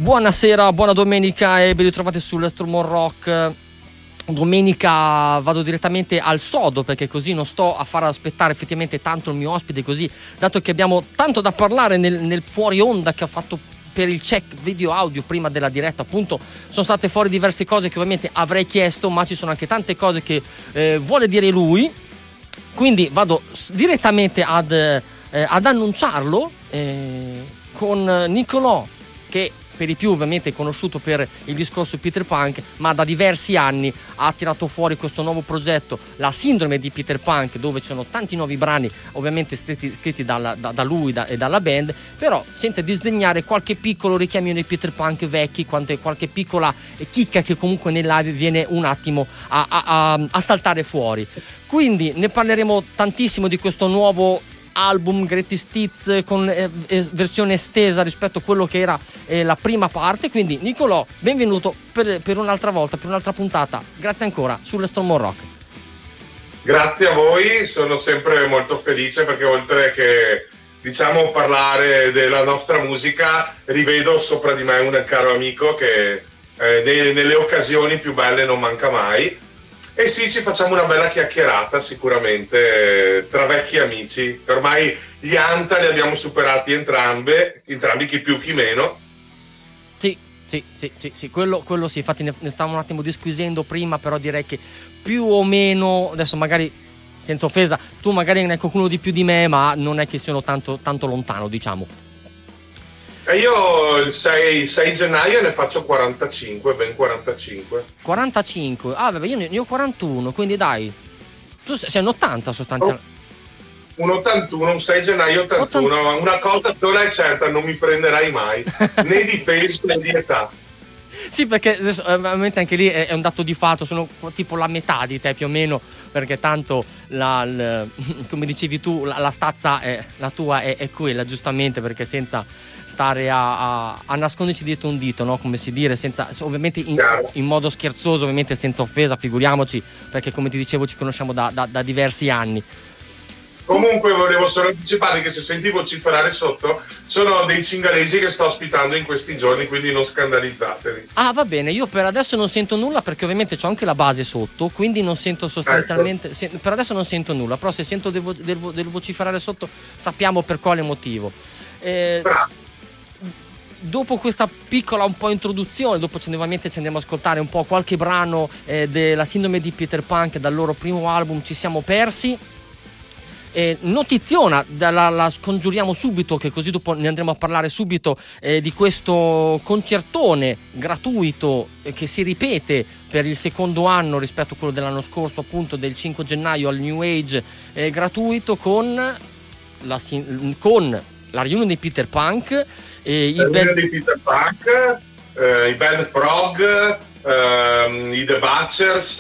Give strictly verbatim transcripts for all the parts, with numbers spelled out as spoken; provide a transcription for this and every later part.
Buonasera, buona domenica e ben ritrovati sull'Estremon Rock. Domenica vado direttamente al sodo, perché così non sto a far aspettare effettivamente tanto il mio ospite, così, dato che abbiamo tanto da parlare nel, nel fuori onda che ho fatto per il check video audio prima della diretta. Appunto sono state fuori diverse cose che ovviamente avrei chiesto, ma ci sono anche tante cose che eh, vuole dire lui, quindi vado direttamente ad, eh, ad annunciarlo eh, con Nicolò, che per di più ovviamente è conosciuto per il discorso Peter Punk, ma da diversi anni ha tirato fuori questo nuovo progetto, la Sindrome di Peter Punk, dove ci sono tanti nuovi brani ovviamente scritti, scritti dalla, da, da lui da, e dalla band, però senza disdegnare qualche piccolo richiamino di Peter Punk vecchi, qualche, qualche piccola chicca che comunque nel live viene un attimo a, a, a, a saltare fuori. Quindi ne parleremo tantissimo di questo nuovo album Greatest Hits con eh, versione estesa rispetto a quello che era eh, la prima parte. Quindi Nicolò, benvenuto per, per un'altra volta, per un'altra puntata, grazie ancora sull'Estremon Rock. Grazie a voi, sono sempre molto felice perché oltre che diciamo parlare della nostra musica rivedo sopra di me un caro amico che eh, ne, nelle occasioni più belle non manca mai. E sì, ci facciamo una bella chiacchierata sicuramente eh, tra vecchi amici. Ormai gli Anta li abbiamo superati entrambe, entrambi, chi più chi meno. Sì, sì, sì, sì, sì. Quello, quello sì, infatti ne, ne stavamo un attimo disquisendo prima, però direi che più o meno, adesso magari senza offesa, tu magari ne hai qualcuno di più di me, ma non è che siano tanto, tanto lontano, diciamo. E io il sei, sei gennaio ne faccio quarantacinque, ben quarantacinque. quarantacinque? Ah, vabbè, io ne, ne ho quarantuno, quindi dai. Tu sei, sei un ottanta sostanzialmente. Un ottantuno, un sei gennaio ottantuno. ottanta Una cosa sola è certa, non mi prenderai mai, né di peso né di età. Sì, perché adesso ovviamente anche lì è, è un dato di fatto, sono tipo la metà di te più o meno, perché tanto la, la, come dicevi tu, la, la stazza è, la tua è, è quella, giustamente, perché senza stare a, a, a nasconderci dietro un dito, no? Come si dire, senza, ovviamente in, in modo scherzoso, ovviamente senza offesa, figuriamoci, perché come ti dicevo ci conosciamo da, da, da diversi anni. Comunque volevo solo anticipare che se senti vociferare sotto sono dei cingalesi che sto ospitando in questi giorni, quindi non scandalizzatevi. Ah, va bene, io per adesso non sento nulla perché ovviamente c'ho anche la base sotto, quindi non sento sostanzialmente, ecco. se, per adesso non sento nulla, però se sento del, vo, del, vo, del vociferare sotto sappiamo per quale motivo. Eh, dopo questa piccola un po' introduzione, dopo ovviamente ci andiamo ad ascoltare un po' qualche brano eh, della Sindrome di Peter Punk dal loro primo album Ci siamo persi. Eh, notiziona, la, la scongiuriamo subito, che così dopo ne andremo a parlare subito eh, di questo concertone gratuito eh, che si ripete per il secondo anno rispetto a quello dell'anno scorso, appunto del cinque gennaio al New Age, eh, gratuito con la, con la riunione di Peter Punk, eh, la riunione di Peter Punk, eh, i Bad Frog, eh, i The Butchers,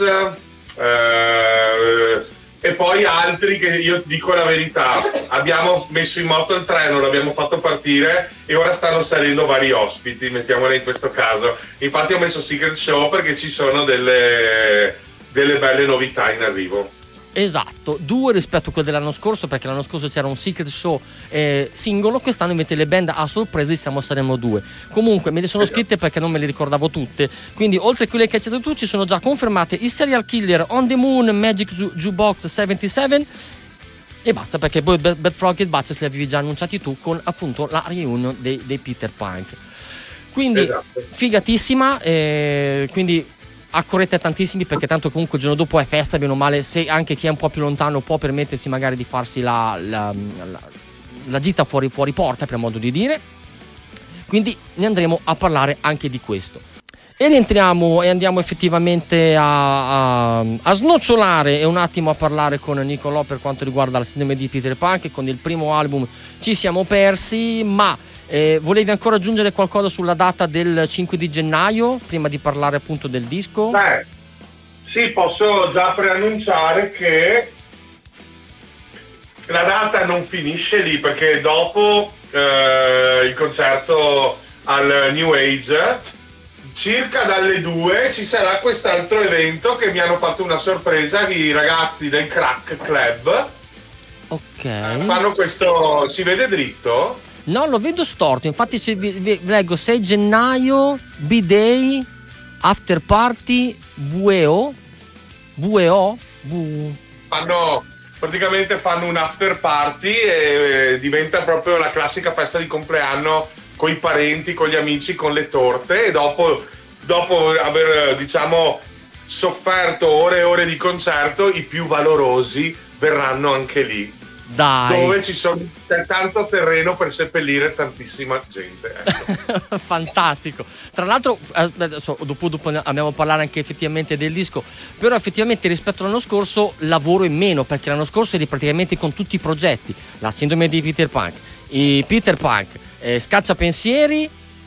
eh, e poi altri che io dico la verità, abbiamo messo in moto il treno, l'abbiamo fatto partire e ora stanno salendo vari ospiti, mettiamola in questo caso. Infatti ho messo Secret Show perché ci sono delle, delle belle novità in arrivo. Esatto, due rispetto a quello dell'anno scorso, perché l'anno scorso c'era un Secret Show eh, singolo, quest'anno invece le band a sorpresa diciamo saremo due. Comunque me le sono esatto. scritte perché non me le ricordavo tutte, quindi oltre a quelle che hai citato tu ci sono già confermate i Serial Killer, On the Moon, Magic Jukebox settantasette e basta, perché poi Bad Frog e Butchers li avevi già annunciati tu con appunto la reunion dei, dei Peter Punk. Quindi esatto. figatissima, eh, quindi accorrete tantissimi, perché tanto comunque il giorno dopo è festa, bene o male, se anche chi è un po' più lontano può permettersi magari di farsi la, la, la, la gita fuori, fuori porta, per modo di dire. Quindi ne andremo a parlare anche di questo. E rientriamo e andiamo effettivamente a, a, a snocciolare e un attimo a parlare con Nicolò per quanto riguarda la Sindrome di Peter Punk. Con il primo album Ci siamo persi, ma eh, volevi ancora aggiungere qualcosa sulla data del cinque di gennaio prima di parlare appunto del disco? Beh, sì, posso già preannunciare che la data non finisce lì, perché dopo eh, il concerto al New Age, circa dalle due, ci sarà quest'altro evento che mi hanno fatto una sorpresa i ragazzi del Crack Club. Ok. Fanno questo, si vede dritto? No, lo vedo storto, infatti c'è, vi, vi, leggo sei gennaio, B-Day, after party, Bueo, Bueo, Bu... Fanno, praticamente fanno un after party e diventa proprio la classica festa di compleanno con i parenti, con gli amici, con le torte, e dopo, dopo aver, diciamo, sofferto ore e ore di concerto, i più valorosi verranno anche lì. Dai. Dove ci sono c'è tanto terreno per seppellire tantissima gente, ecco. Fantastico. Tra l'altro adesso, dopo, dopo andiamo a parlare anche effettivamente del disco, però effettivamente rispetto all'anno scorso lavoro in meno, perché l'anno scorso eri praticamente con tutti i progetti, la sindrome di Peter Punk, i Peter Punk, eh, Scaccia Pensieri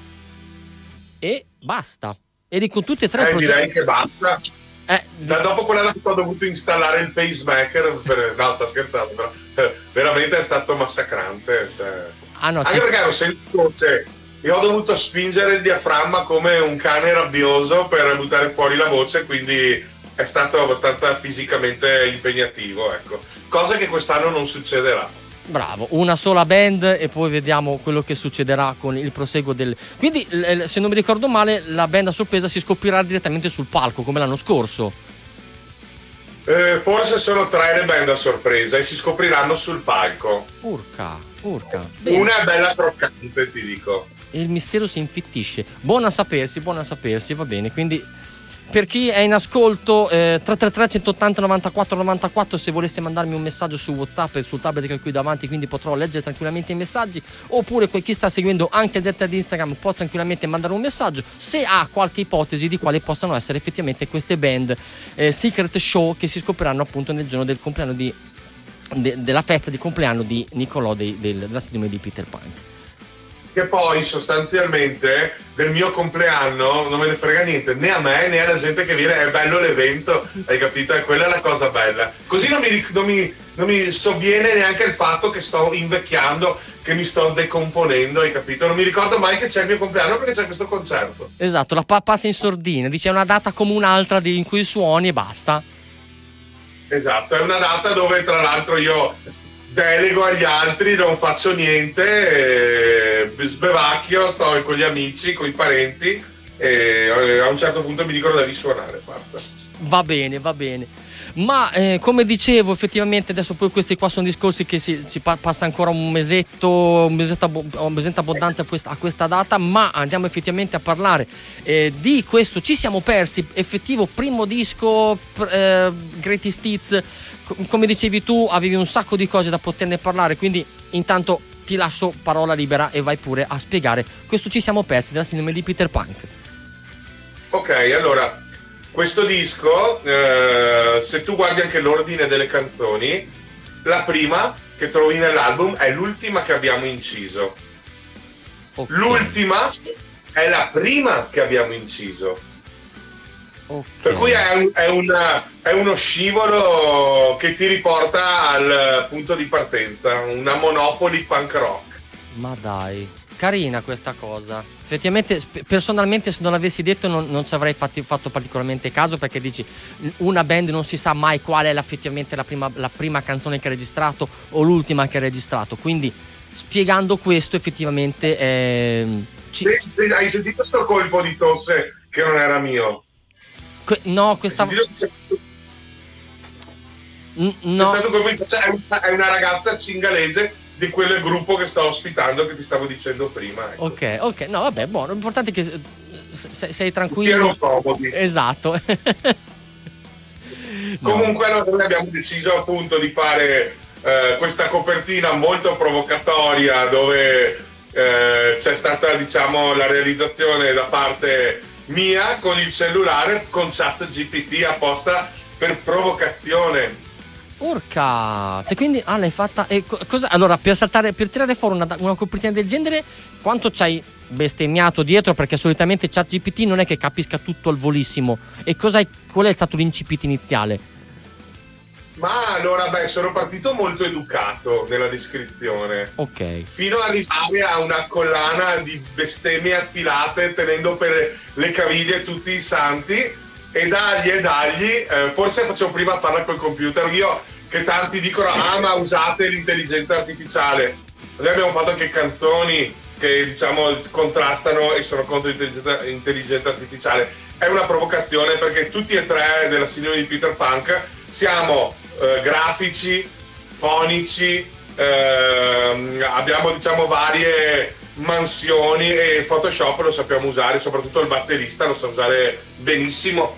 e basta, eri con tutti e tre i eh, progetti. Direi che basta. Eh, da dopo quella ho dovuto installare il pacemaker per, no, sto scherzando, però eh, veramente è stato massacrante, cioè. ah, no, anche c'è... perché ero senza voce e ho dovuto spingere il diaframma come un cane rabbioso per buttare fuori la voce, quindi è stato abbastanza fisicamente impegnativo, ecco, cosa che quest'anno non succederà. Bravo, una sola band e poi vediamo quello che succederà con il proseguo del... Quindi, se non mi ricordo male, la band a sorpresa si scoprirà direttamente sul palco, come l'anno scorso. Eh, forse sono tre le band a sorpresa e si scopriranno sul palco. Urca, urca. Bene. Una è bella croccante, ti dico. E il mistero si infittisce. Buona a sapersi, buona a sapersi, va bene. Quindi... Per chi è in ascolto, eh, tre tre tre uno otto zero novantaquattro novantaquattro, se volesse mandarmi un messaggio su WhatsApp e sul tablet che ho qui davanti, quindi potrò leggere tranquillamente i messaggi, oppure chi sta seguendo anche il diretta di Instagram può tranquillamente mandare un messaggio se ha qualche ipotesi di quali possano essere effettivamente queste band eh, secret show che si scopriranno appunto nel giorno del compleanno di, de, della festa di compleanno di Nicolò del, del, della sindrome di Peter Punk. Che poi sostanzialmente del mio compleanno non me ne frega niente né a me né alla gente che viene, è bello l'evento, hai capito? E quella è la cosa bella. Così non mi, non mi, non mi sovviene neanche il fatto che sto invecchiando, che mi sto decomponendo, hai capito? Non mi ricordo mai che c'è il mio compleanno perché c'è questo concerto. Esatto, la pa- passa in sordina, dice è una data come un'altra di, in cui suoni e basta. Esatto, è una data dove tra l'altro io delego agli altri, non faccio niente, eh, sbevacchio, sto con gli amici, con i parenti e a un certo punto mi dicono devi suonare, basta. Va bene, va bene. Ma eh, come dicevo, effettivamente adesso poi questi qua sono discorsi che si, si pa- passa ancora un mesetto, un mesetto, ab- un mesetto abbondante a questa, a questa data, ma andiamo effettivamente a parlare eh, di questo. Ci siamo persi, effettivo primo disco, eh, Greatest Hits. Come dicevi tu, avevi un sacco di cose da poterne parlare, quindi intanto ti lascio parola libera e vai pure a spiegare questo Ci siamo persi della sindrome di Peter Punk. Ok, allora, questo disco, eh, se tu guardi anche l'ordine delle canzoni, la prima che trovi nell'album è l'ultima che abbiamo inciso. Okay. L'ultima è la prima che abbiamo inciso. Okay. Per cui è, un, è, una, è uno scivolo che ti riporta al punto di partenza, una Monopoli punk rock. Ma dai, carina questa cosa. Effettivamente, personalmente, se non l'avessi detto non, non ci avrei fatti, fatto particolarmente caso, perché dici una band non si sa mai qual è effettivamente la prima, la prima canzone che ha registrato o l'ultima che ha registrato, quindi spiegando questo effettivamente eh, ci... se, se, hai sentito sto colpo di tosse che non era mio? Que- no, questa c'è, N- no. c'è stato come, è, una, è una ragazza cingalese di quel gruppo che sto ospitando, che ti stavo dicendo prima, ecco. Ok, ok, no vabbè, buono, l'importante è che sei, sei tranquillo. Siano comodi. Esatto. No. Comunque noi abbiamo deciso appunto di fare eh, questa copertina molto provocatoria, dove eh, c'è stata, diciamo, la realizzazione da parte mia con il cellulare, con Chat G P T apposta per provocazione. Urca, cioè quindi ah, l'hai fatta e co- cosa, allora per saltare, per tirare fuori una, una copertina del genere, quanto c'hai bestemmiato dietro? Perché solitamente ChatGPT non è che capisca tutto al volissimo. E cosa hai, qual è stato l'incipit iniziale? Ma allora, beh, sono partito molto educato nella descrizione. Ok. Fino ad arrivare a una collana di bestemmie affilate, tenendo per le caviglie tutti i santi. E dagli e dagli, eh, forse facevo prima a farla col computer. Io, che tanti dicono, ah ma usate l'intelligenza artificiale. Noi abbiamo fatto anche canzoni che diciamo contrastano e sono contro l'intelligenza, l'intelligenza artificiale. È una provocazione perché tutti e tre della sindrome di Peter Punk siamo eh, grafici, fonici, eh, abbiamo diciamo varie mansioni e Photoshop lo sappiamo usare, soprattutto il batterista lo sa usare benissimo,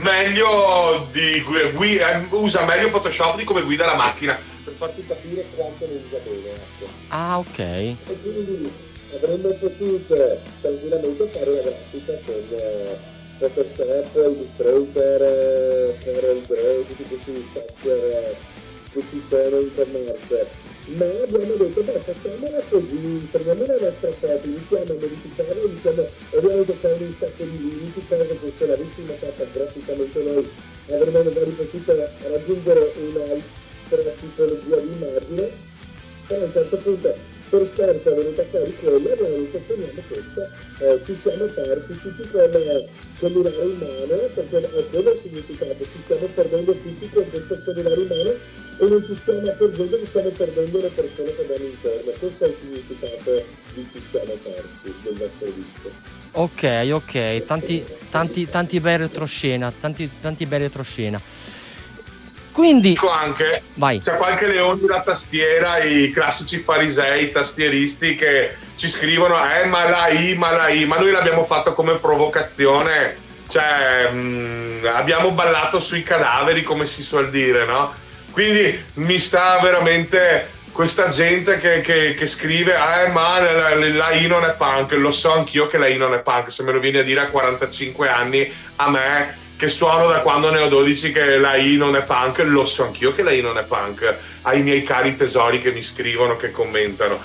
meglio di guida, usa meglio Photoshop di come guida la macchina, per farti capire quanto ne usa bene, ecco. Ah, ok. E quindi avremmo potuto tranquillamente fare la grafica con eh, Photoshop, Illustrator, eh, Corel Draw, tutti questi software eh, che ci sono in commercio. Ma abbiamo detto, beh, facciamola così, prendiamo la nostra foto, iniziamo a modificarla, iniziamo, ovviamente c'erano un sacco di limiti, cose che se l'avessimo fatta graficamente noi avremmo magari potuto raggiungere un'altra tipologia di immagine, però a un certo punto per scherzo è venuta fuori quella, abbiamo detto teniamo questa, eh, ci siamo persi tutti con cellulare in mano, perché è quello il significato, ci stiamo perdendo tutti con questo cellulare in mano e non ci stiamo accorgendo che stiamo perdendo le persone che abbiamo intorno. Questo è il significato di Ci siamo persi del nostro disco. Ok, ok, tanti, tanti, tanti bei retroscena, tanti, tanti bei retroscena. Quindi dico anche, vai. C'è qualche leone da tastiera, i classici farisei tastieristi che ci scrivono eh ma la I, ma la I, ma noi l'abbiamo fatto come provocazione, cioè mh, abbiamo ballato sui cadaveri, come si suol dire, no? Quindi mi sta veramente questa gente che, che, che scrive eh ma la, la I non è punk, lo so anch'io che la I non è punk, se me lo vieni a dire a quarantacinque anni a me che suono da quando ne ho dodici che la I non è punk, lo so anch'io che la I non è punk, ai miei cari tesori che mi scrivono, che commentano.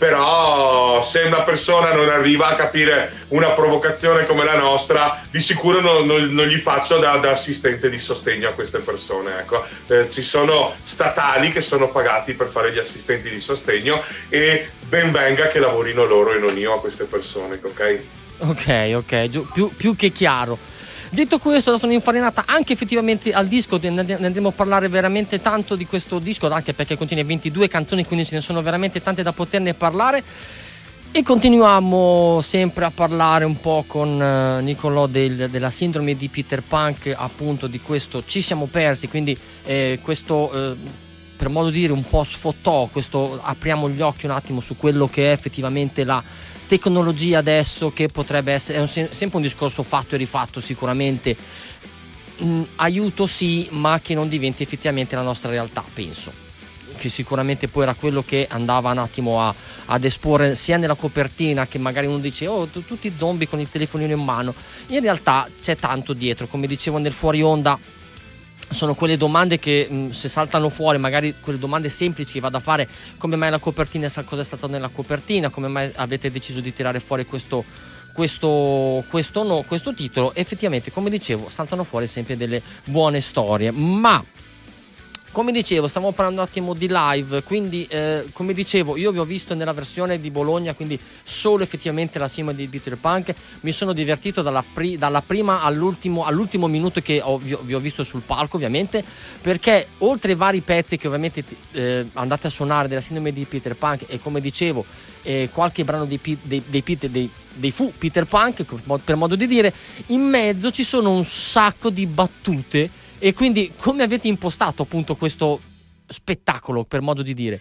Però se una persona non arriva a capire una provocazione come la nostra, di sicuro non, non, non gli faccio da, da assistente di sostegno a queste persone, ecco. Eh, ci sono statali che sono pagati per fare gli assistenti di sostegno e ben venga che lavorino loro e non io a queste persone, ok? Ok, ok, Giù, più, più che chiaro. Detto questo, ho dato un'infarinata anche effettivamente al disco, ne andremo a parlare veramente tanto di questo disco, anche perché contiene ventidue canzoni, quindi ce ne sono veramente tante da poterne parlare. E continuiamo sempre a parlare un po' con uh, Nicolò del, della sindrome di Peter Punk, appunto di questo Ci siamo persi, quindi eh, questo eh, per modo di dire un po' sfottò, questo apriamo gli occhi un attimo su quello che è effettivamente la tecnologia adesso, che potrebbe essere, è un, sempre un discorso fatto e rifatto sicuramente, mm, aiuto sì, ma che non diventi effettivamente la nostra realtà, penso che sicuramente poi era quello che andava un attimo a, ad esporre sia nella copertina, che magari uno dice oh t- tutti zombie con il telefonino in mano, in realtà c'è tanto dietro, come dicevo nel fuori onda. Sono quelle domande che mh, se saltano fuori, magari quelle domande semplici che vado a fare, come mai la copertina, cosa è stato nella copertina, come mai avete deciso di tirare fuori questo, questo, questo, no, questo titolo. Effettivamente, come dicevo, saltano fuori sempre delle buone storie, ma come dicevo, stiamo parlando un attimo di live, quindi eh, come dicevo, io vi ho visto nella versione di Bologna, quindi solo effettivamente la sindrome di Peter Punk. Mi sono divertito dalla, pri- dalla prima all'ultimo, all'ultimo minuto che ho, vi, ho, vi ho visto sul palco, ovviamente, perché oltre ai vari pezzi che ovviamente eh, andate a suonare della sindrome di Peter Punk, e come dicevo eh, qualche brano dei, dei, dei, dei, dei, dei Fu Peter Punk, per modo di dire, in mezzo ci sono un sacco di battute. E quindi come avete impostato appunto questo spettacolo, per modo di dire,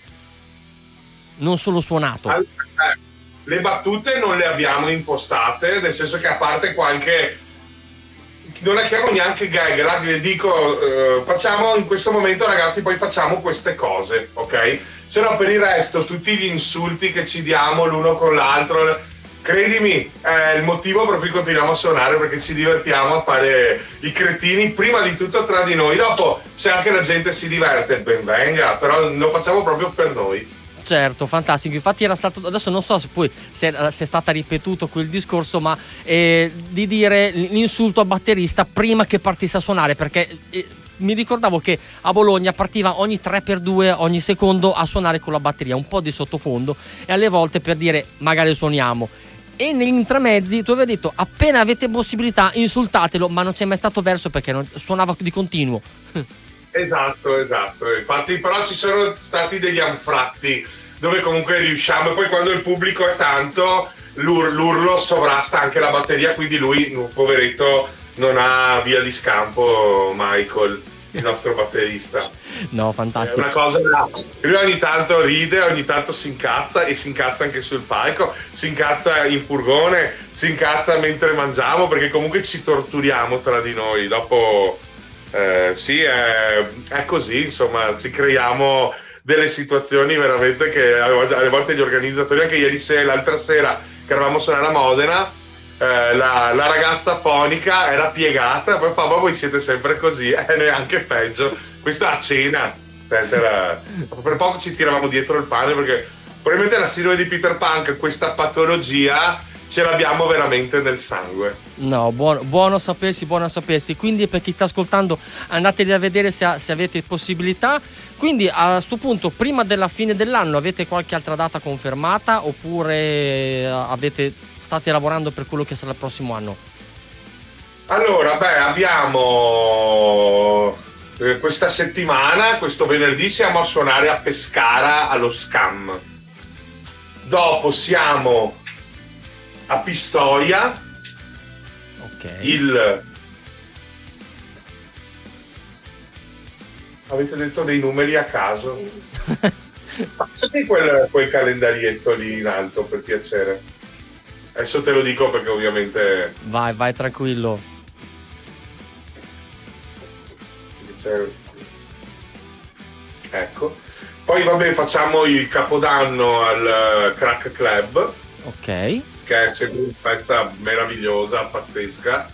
non solo suonato? Allora, eh, le battute non le abbiamo impostate, nel senso che a parte qualche, non la chiamo neanche gag, là vi dico eh, facciamo in questo momento ragazzi, poi facciamo queste cose, ok? Se no per il resto tutti gli insulti che ci diamo l'uno con l'altro, credimi, è il motivo per cui continuiamo a suonare, perché ci divertiamo a fare i cretini, prima di tutto tra di noi. Dopo, se anche la gente si diverte, ben venga, però lo facciamo proprio per noi. Certo, fantastico. Infatti era stato, adesso non so se poi se è, se è stata ripetuto quel discorso, ma eh, di dire l'insulto al batterista prima che partisse a suonare, perché eh, mi ricordavo che a Bologna partiva ogni tre per due, ogni secondo, a suonare con la batteria, un po' di sottofondo, e alle volte per dire magari suoniamo. E negli intramezzi tu avevi detto appena avete possibilità insultatelo, ma non c'è mai stato verso perché non, suonava di continuo. Esatto, esatto. Infatti però ci sono stati degli anfratti dove comunque riusciamo, e poi quando il pubblico è tanto l'ur- l'urlo sovrasta anche la batteria, quindi lui, poveretto, non ha via di scampo Michael, il nostro batterista. No, fantastico. È una cosa, lui ogni tanto ride, ogni tanto si incazza, e si incazza anche sul palco, si incazza in furgone, si incazza mentre mangiamo, perché comunque ci torturiamo tra di noi. Dopo eh, sì, è, è così, insomma, ci creiamo delle situazioni veramente che alle volte gli organizzatori, anche ieri sera, l'altra sera che eravamo a suonare a Modena, eh, la, la ragazza fonica era piegata, poi fa, ma voi siete sempre così, e eh, neanche peggio. Questa a cena, cioè, c'era, per poco ci tiravamo dietro il pane, perché probabilmente la sindrome di Peter Pan, questa patologia ce l'abbiamo veramente nel sangue. No, buono, buono sapersi, buono sapersi. Quindi per chi sta ascoltando, andatevi a vedere se, se avete possibilità. Quindi a sto punto, prima della fine dell'anno, avete qualche altra data confermata, oppure avete, state lavorando per quello che sarà il prossimo anno? Allora, beh, abbiamo eh, questa settimana, questo venerdì siamo a suonare a Pescara allo Scam. Dopo siamo a Pistoia, ok, il avete detto dei numeri a caso? Passami quel, quel calendarietto lì in alto, per piacere. Adesso te lo dico perché ovviamente vai, vai tranquillo. Ecco, poi vabbè, facciamo il Capodanno al Crack Club, ok, che c'è una festa meravigliosa, pazzesca.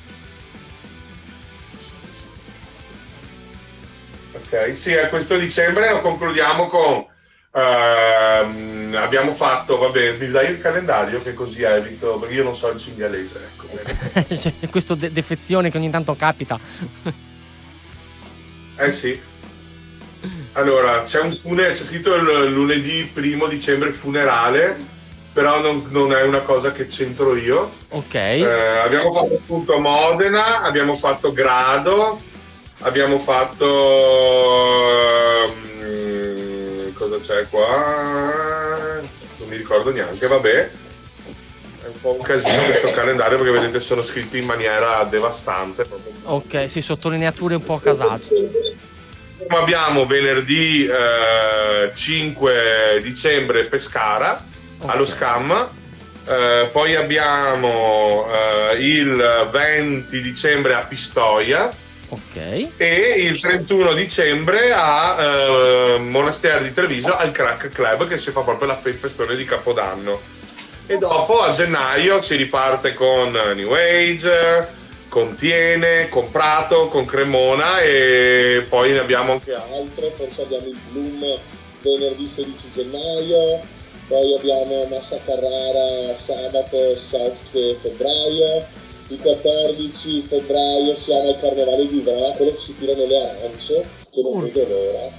Ok, sì, a questo dicembre lo concludiamo con ehm, abbiamo fatto, vabbè, mi dai il calendario che così evito, perché io non so il cinghialese, ecco. C'è questa de- defezione che ogni tanto capita. Eh sì. Allora, c'è un funerale, c'è scritto il lunedì primo dicembre funerale, però non, non è una cosa che c'entro io. Ok. Eh, abbiamo fatto appunto Modena, abbiamo fatto Grado, abbiamo fatto um, cosa c'è qua? Non mi ricordo neanche, vabbè. È un po' un casino questo calendario, perché vedete sono scritti in maniera devastante. Ok, sì, sottolineature un po' casate. Abbiamo venerdì eh, cinque dicembre Pescara, okay, allo Scam, eh, poi abbiamo eh, il venti dicembre a Pistoia, okay, e il trentuno dicembre a eh, Monastero di Treviso al Crack Club, che si fa proprio la festone di Capodanno. E dopo a gennaio si riparte con New Age, con Tiene, con Prato, con Cremona, e poi ne abbiamo anche altre. Forse abbiamo il Bloom venerdì sedici gennaio, poi abbiamo Massa Carrara sabato sette febbraio, il quattordici febbraio siamo al Carnevale di Ivrea, quello che si tirano le arance, che non vedo l'ora.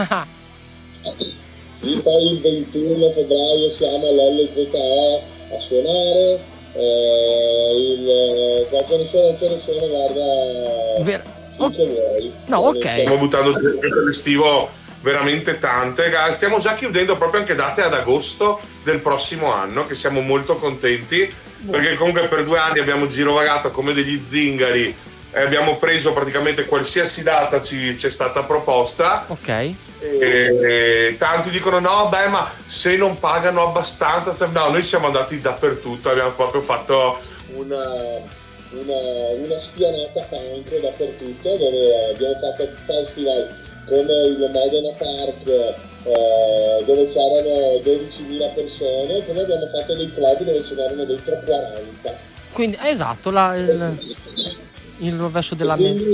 Sì, poi il ventuno febbraio siamo all'L Z O a suonare. Eh, il, qua ce ne sono, ce ne sono, guarda, Ver- finché vuoi. No, ok. Stiamo buttando per l'estivo veramente tante. Stiamo già chiudendo proprio anche date ad agosto del prossimo anno, che siamo molto contenti, perché comunque per due anni abbiamo girovagato come degli zingari e abbiamo preso praticamente qualsiasi data ci, ci è stata proposta. Ok. E, e tanti dicono no, beh, ma se non pagano abbastanza, no, noi siamo andati dappertutto, abbiamo proprio fatto una, una, una spianata punk dappertutto, dove abbiamo fatto festival come il Modena Park, eh, dove c'erano dodicimila persone, e poi abbiamo fatto dei club dove ce n'erano dentro quaranta. Quindi esatto, la, il, il rovescio della mente.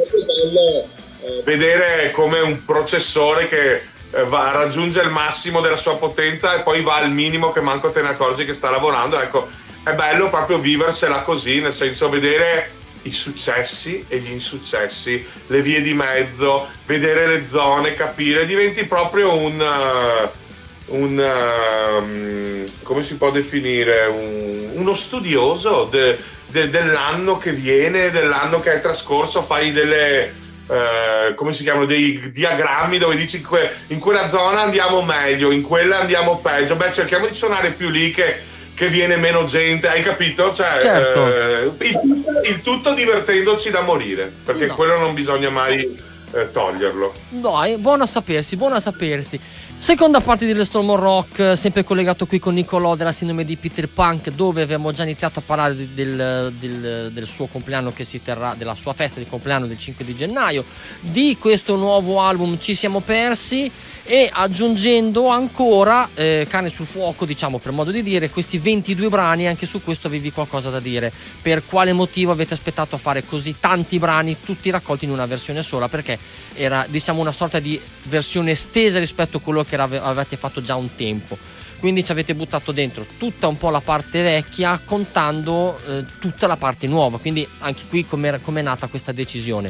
Vedere come un processore che va, raggiunge il massimo della sua potenza e poi va al minimo che manco te ne accorgi che sta lavorando. Ecco, è bello proprio viversela così, nel senso vedere i successi e gli insuccessi, le vie di mezzo, vedere le zone, capire, diventi proprio un, un um, come si può definire, un, uno studioso de, de, dell'anno che viene, dell'anno che è trascorso, fai delle eh, come si chiamano, dei diagrammi dove dici in, que- in quella zona andiamo meglio, in quella andiamo peggio. Beh, cerchiamo di suonare più lì che, che viene meno gente, hai capito? Cioè, Certo. eh, il, il tutto divertendoci da morire, perché No. quello non bisogna mai eh, toglierlo. No, è buono a sapersi, buono a sapersi. Seconda parte dell'Estremo Rock, sempre collegato qui con Nicolò della Sindrome di Peter Punk, dove abbiamo già iniziato a parlare del, del, del suo compleanno che si terrà, della sua festa di compleanno del cinque di gennaio, di questo nuovo album Ci siamo persi, e aggiungendo ancora eh, carne sul fuoco, diciamo per modo di dire, questi ventidue brani. Anche su questo avevi qualcosa da dire. Per quale motivo avete aspettato a fare così tanti brani tutti raccolti in una versione sola? Perché era, diciamo, una sorta di versione estesa rispetto a quello che avete fatto già un tempo, quindi ci avete buttato dentro tutta un po' la parte vecchia, contando eh, tutta la parte nuova. Quindi anche qui com'è, com'è nata questa decisione?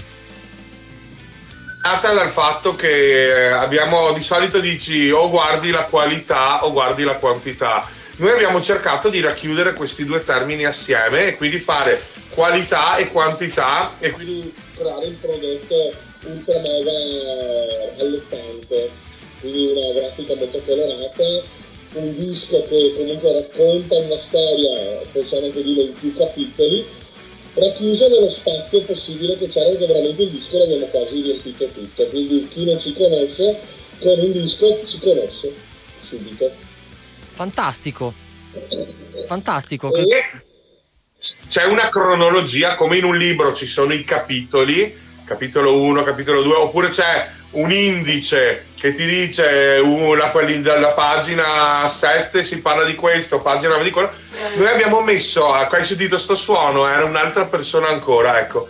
Nata dal fatto che abbiamo, di solito dici o guardi la qualità o guardi la quantità. Noi abbiamo cercato di racchiudere questi due termini assieme e quindi fare qualità e quantità, e quindi creare un prodotto ultra mega allettante, quindi una grafica molto colorata, un disco che comunque racconta una storia, possiamo anche dire in più capitoli, racchiuso nello spazio possibile che c'era, perché veramente il disco l'abbiamo quasi riempito tutto, quindi chi non ci conosce con un disco ci conosce subito. Fantastico, fantastico. E c'è una cronologia, come in un libro ci sono i capitoli, capitolo uno, capitolo due, oppure c'è un indice che ti dice uh, la, la pagina sette si parla di questo, pagina nove di quello. Noi abbiamo messo, hai sentito sto suono, era un'altra persona ancora, ecco.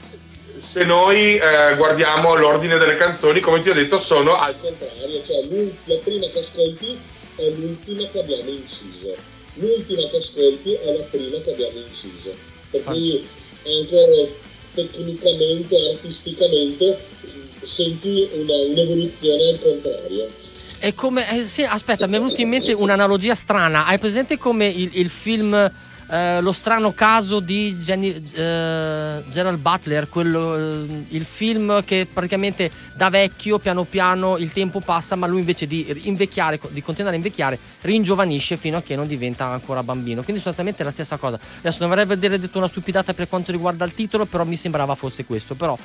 Se noi eh, guardiamo l'ordine delle canzoni, come ti ho detto, sono al contrario, cioè la prima che ascolti è l'ultima che abbiamo inciso, l'ultima che ascolti è la prima che abbiamo inciso, per cui anche tecnicamente, artisticamente senti una, un'evoluzione al contrario. È come, eh, sì, aspetta, mi è venuta in mente un'analogia strana. Hai presente come il, il film eh, Lo strano caso di Jenny, eh, Gerald Butler, quello, eh, il film che praticamente da vecchio piano piano il tempo passa, ma lui invece di invecchiare, di continuare a invecchiare, ringiovanisce fino a che non diventa ancora bambino. Quindi sostanzialmente è la stessa cosa. Adesso non vorrei vedere detto una stupidata per quanto riguarda il titolo, però mi sembrava fosse questo. Però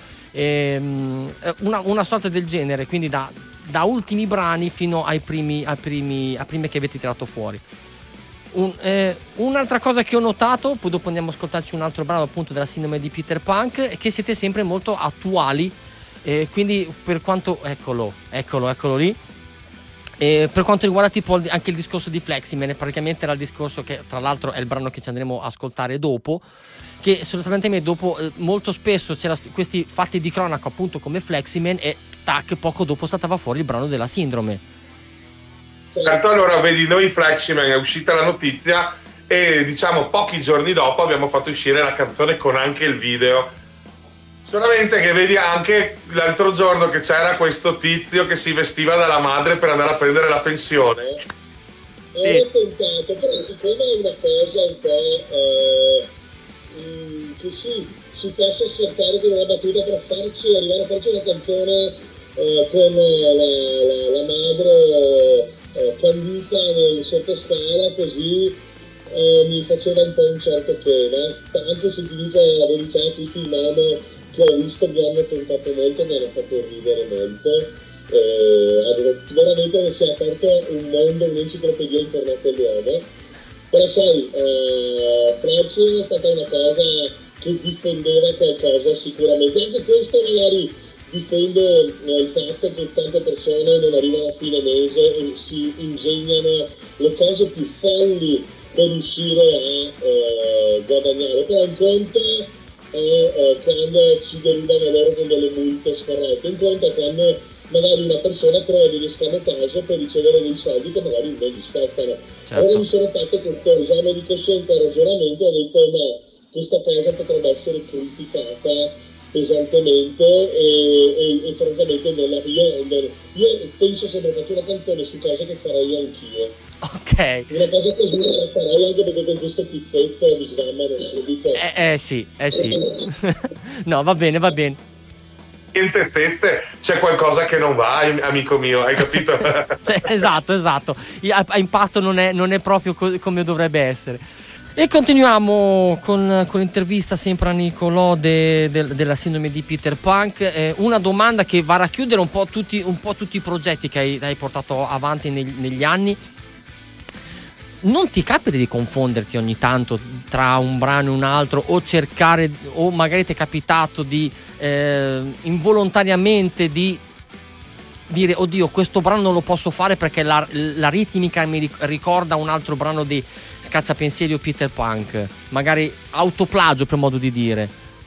ehm, una, una sorta del genere, quindi da, da ultimi brani fino ai primi, ai primi, a prime che avete tirato fuori. Un, eh, un'altra cosa che ho notato, poi dopo andiamo a ascoltarci un altro brano appunto della Sindrome di Peter Punk, è che siete sempre molto attuali, eh, quindi per quanto, eccolo, eccolo, eccolo lì, eh, per quanto riguarda tipo anche il discorso di Fleximan, praticamente era il discorso che tra l'altro è il brano che ci andremo a ascoltare dopo, che assolutamente dopo eh, molto spesso c'era questi fatti di cronaca appunto come Fleximan, e tac, poco dopo saltava fuori il brano della Sindrome. Certo, allora vedi, noi Fleximan è uscita la notizia e diciamo pochi giorni dopo abbiamo fatto uscire la canzone con anche il video. Solamente che vedi anche l'altro giorno che c'era questo tizio che si vestiva dalla madre per andare a prendere la pensione. Sì. Ho tentato, però siccome è una cosa un po' eh, mh, che sì, si possa scherzare con una battuta per farci arrivare a farci una canzone eh, con la, la, la madre eh, eh, candita nel sottoscala, così eh, mi faceva un po' un certo pena, anche se ti dico la verità, tutti i meme che ho visto mi hanno tentato molto, mi hanno fatto ridere molto. Eh, veramente si è aperto un mondo, un'enciclopedia intorno a quell'uomo. Però sai, eh, Fleximan è stata una cosa che difendeva qualcosa sicuramente. Anche questo magari difende il fatto che tante persone non arrivano a fine mese e si ingegnano le cose più folli per riuscire a eh, guadagnare. Però un conto è eh, quando ci derivano loro con delle multe scorrette, un conto è quando magari una persona trova degli escamotage per ricevere dei soldi che magari non gli spettano. Certo. Allora mi sono fatto questo esame di coscienza e ragionamento e ho detto no, questa cosa potrebbe essere criticata pesantemente e, e, e francamente non la, io, non, io penso sempre, faccio una canzone su cose che farei anch'io. Ok. Una cosa così la farei anche perché con questo pizzetto mi sgammano subito. Eh, eh sì, eh sì. No, va bene, va bene. niente tette, c'è qualcosa che non va, amico mio, hai capito? Cioè, esatto, esatto. A impatto non è, non è proprio co- come dovrebbe essere. E continuiamo con, con l'intervista sempre a Nicolò de, de, della sindrome di Peter Punk. Eh, una domanda che va a racchiudere un po' tutti, un po' tutti i progetti che hai, hai portato avanti negli, negli anni. Non ti capita di confonderti ogni tanto tra un brano e un altro, o cercare, o magari ti è capitato di eh, involontariamente di dire oddio, questo brano non lo posso fare perché la, la ritmica mi ricorda un altro brano di Scacciapensieri o Peter Punk, magari autoplagio per modo di dire?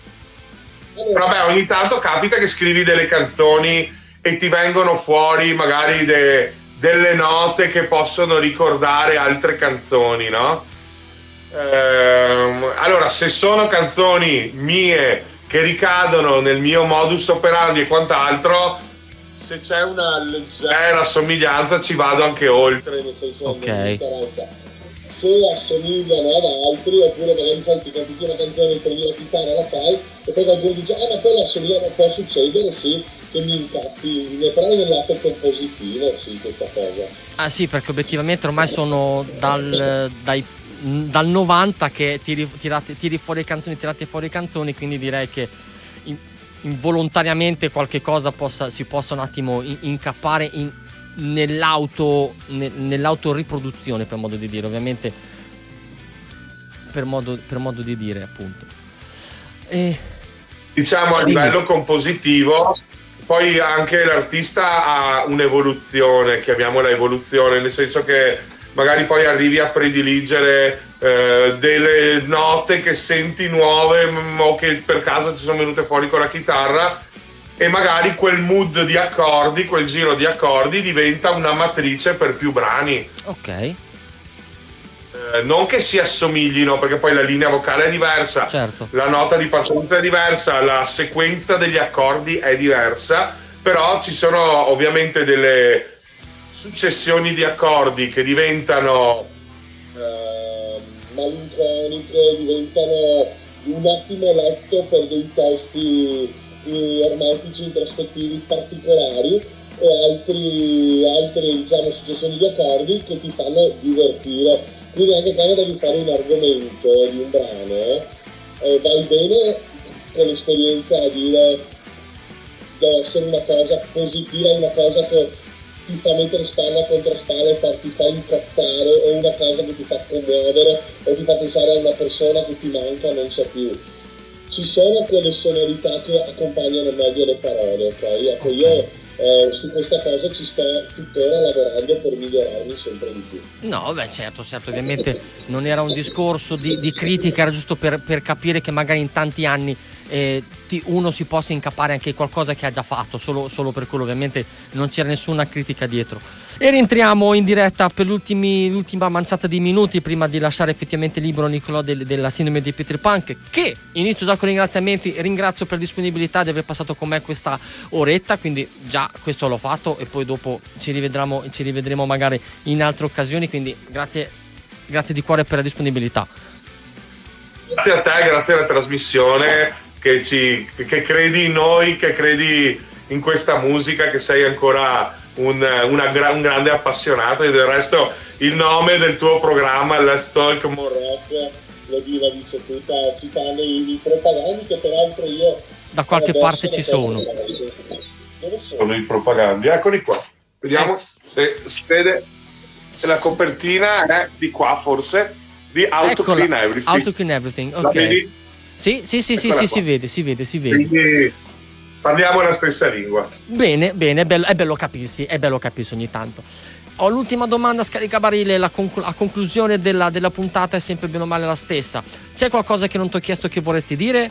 Vabbè, ogni tanto capita che scrivi delle canzoni e ti vengono fuori magari de, delle note che possono ricordare altre canzoni, no? Ehm, allora, se sono canzoni mie che ricadono nel mio modus operandi e quant'altro, se c'è una leggera somiglianza ci vado anche oltre, nel senso okay. Non mi interessa. Se assomigliano ad altri, oppure magari sai, ti canti una canzone, prendi la chitarra, la fai e poi qualcuno dice ah ma quella assomiglia, ma può succedere, sì, che mi incappi, però nel lato compositivo, sì, questa cosa. Ah sì, perché obiettivamente ormai sono dal, dai, dal novanta che tiri, tirate, tiri fuori canzoni, tirate fuori canzoni, quindi direi che in, involontariamente qualche cosa possa, si possa un attimo in, incappare in, nell'auto ne, nell'autoriproduzione, per modo di dire, ovviamente per modo, per modo di dire, appunto. E... diciamo a Dimmi. livello compositivo, poi anche l'artista ha un'evoluzione, chiamiamola evoluzione, nel senso che magari poi arrivi a prediligere eh, delle note che senti nuove o che per caso ci sono venute fuori con la chitarra, e magari quel mood di accordi, quel giro di accordi diventa una matrice per più brani. Ok. Eh, non che si assomiglino, perché poi la linea vocale è diversa, certo. La nota di partenza è diversa, la sequenza degli accordi è diversa, però ci sono ovviamente delle successioni di accordi che diventano eh, malinconiche, diventano un attimo letto per dei testi ermetici, introspettivi particolari, e altri, altre diciamo successioni di accordi che ti fanno divertire. Quindi anche quando devi fare un argomento di un brano, eh, vai bene con l'esperienza a dire deve essere una cosa positiva, una cosa che ti fa mettere spalla contro spalla e far, ti fa incazzare, o una cosa che ti fa commuovere o ti fa pensare a una persona che ti manca, non so più. Ci sono quelle sonorità che accompagnano meglio le parole, ok? Ecco, io eh, su questa cosa ci sto tuttora lavorando per migliorarmi sempre di più. No, beh, certo, certo, ovviamente non era un discorso di, di critica, era giusto per, per capire che magari in tanti anni eh, ti, uno si possa incappare anche qualcosa che ha già fatto, solo, solo per quello, ovviamente non c'era nessuna critica dietro. E rientriamo in diretta per l'ultima manciata di minuti prima di lasciare effettivamente libero Nicolò del, della sindrome di Peter Punk, che inizio già con ringraziamenti. Ringrazio per la disponibilità di aver passato con me questa oretta, quindi già questo l'ho fatto e poi dopo ci rivedremo, ci rivedremo magari in altre occasioni, quindi grazie, grazie di cuore per la disponibilità. Grazie a te, grazie alla trasmissione che, ci, che credi in noi, che credi in questa musica, che sei ancora un, una, un grande appassionato, e del resto il nome del tuo programma Let's Talk More Rock lo dice tutta, citando i, i propagandi che peraltro io da qualche parte ci sono. Dove sono? Sono i propagandi, eccoli qua, vediamo se si vede. La copertina è di qua, forse, di How to Clean Everything. How to Clean Everything, ok. Sì, sì, sì, sì, sì, si vede, si vede, si vede. Quindi parliamo la stessa lingua. Bene, bene, è bello, è bello capirsi, è bello capirsi ogni tanto. Ho l'ultima domanda, scaricabarile, la conclu- a conclusione della, della puntata è sempre bene o male la stessa. C'è qualcosa che non ti ho chiesto che vorresti dire?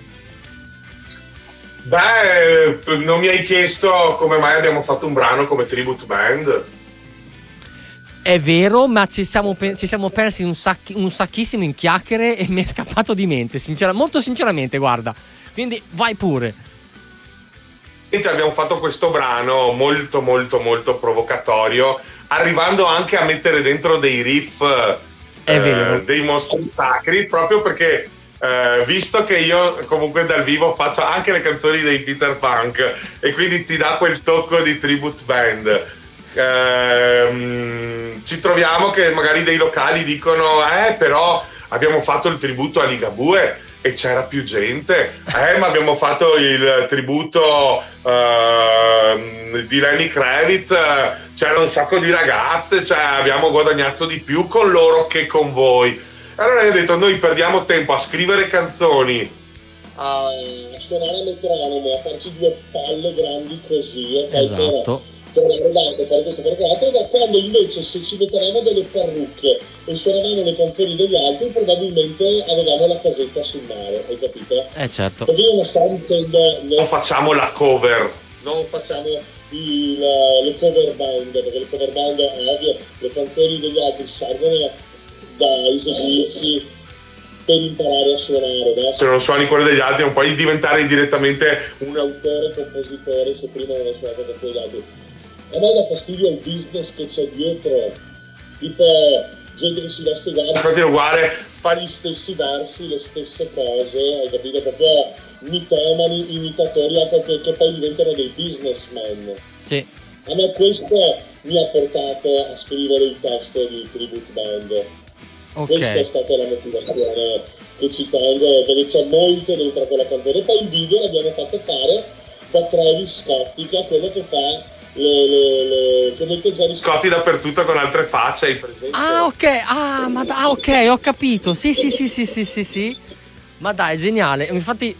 Beh, non mi hai chiesto come mai abbiamo fatto un brano come tribute band. È vero, ma ci siamo, ci siamo persi un, sacchi, un sacchissimo in chiacchiere e mi è scappato di mente, sincera, molto sinceramente, guarda. Quindi vai pure. Abbiamo fatto questo brano molto molto molto provocatorio, arrivando anche a mettere dentro dei riff, è eh, vero. dei mostri sacri, proprio perché eh, visto che io comunque dal vivo faccio anche le canzoni dei Peter Punk e quindi ti dà quel tocco di tribute band, ehm, ci troviamo che magari dei locali dicono eh però abbiamo fatto il tributo a Ligabue e c'era più gente, eh ma abbiamo fatto il tributo uh, di Lenny Kravitz, c'era un sacco di ragazze, cioè abbiamo guadagnato di più con loro che con voi. Allora io ho detto, noi perdiamo tempo a scrivere canzoni, a suonare a metronomo, a farci due palle grandi così, ok? Esatto. Per tornare da fare questo, fare quell'altro, da quando invece se ci mettevamo delle parrucche e suonavamo le canzoni degli altri probabilmente avevamo la casetta sul mare, hai capito? Eh certo. Perché io non stavo dicendo non facciamo la cover, non facciamo il, le cover band, perché le cover band è ovvio, le canzoni degli altri servono da eseguirsi per imparare a suonare, no? Se non suoni quelle degli altri non puoi diventare indirettamente un autore, compositore se prima non hai suonato le canzoni degli altri. A me dà fastidio il business che c'è dietro, tipo gente che si veste uguale, uguale, fa gli stessi versi, le stesse cose, hai capito? Proprio mitomani, imitatori, ecco, che, che poi diventano dei businessmen. Sì. A me questo mi ha portato a scrivere il testo di Tribute Band. Okay. Questa è stata la motivazione che ci tengo, perché c'è molto dentro quella canzone. Poi il video l'abbiamo fatto fare da Travis Scotti, che è quello che fa le, le, le che mette già gli Scotti dappertutto con altre facce, hai presente? Ah ok, ah ma da, ok, ho capito. Sì sì sì sì sì sì sì. Ma dai, geniale. Infatti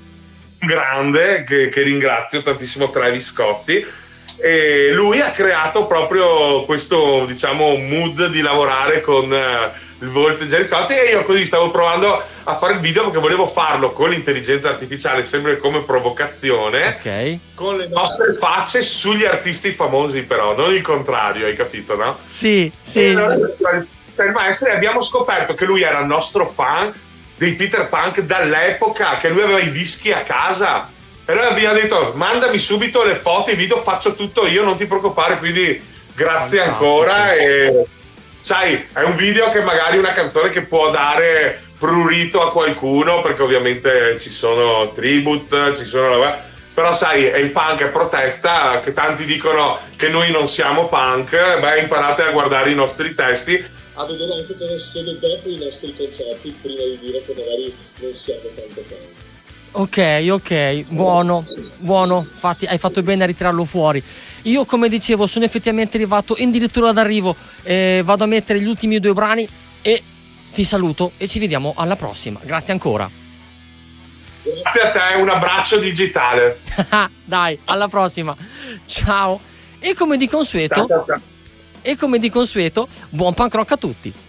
grande che, che ringrazio tantissimo, Travis Scotti, e lui ha creato proprio questo, diciamo, mood di lavorare con uh, il Voltage Scotti, e io così stavo provando a fare il video perché volevo farlo con l'intelligenza artificiale, sempre come provocazione, ok, con le nostre facce sugli artisti famosi, però non il contrario, hai capito, no? Sì, sì. Cioè il maestro, e abbiamo scoperto che lui era il nostro fan dei Peter Punk dall'epoca, che lui aveva i dischi a casa. E noi abbiamo detto, mandami subito le foto, i video, faccio tutto io, non ti preoccupare, quindi grazie Fantastico. Ancora. E sai, è un video che magari una canzone che può dare prurito a qualcuno, perché ovviamente ci sono tribute, ci sono... Però sai, è il punk, è protesta, che tanti dicono che noi non siamo punk, beh, imparate a guardare i nostri testi, a vedere anche cosa succede dopo i nostri concerti, prima di dire che magari non siamo tanto punk. Ok, ok, buono, buono, infatti hai fatto bene a ritirarlo fuori. Io, come dicevo, sono effettivamente arrivato addirittura d'arrivo, eh, vado a mettere gli ultimi due brani e ti saluto e ci vediamo alla prossima. Grazie ancora. Grazie a te, un abbraccio digitale. Dai, alla prossima. Ciao. E come di consueto, ciao, ciao, ciao. E come di consueto, buon punk rock a tutti.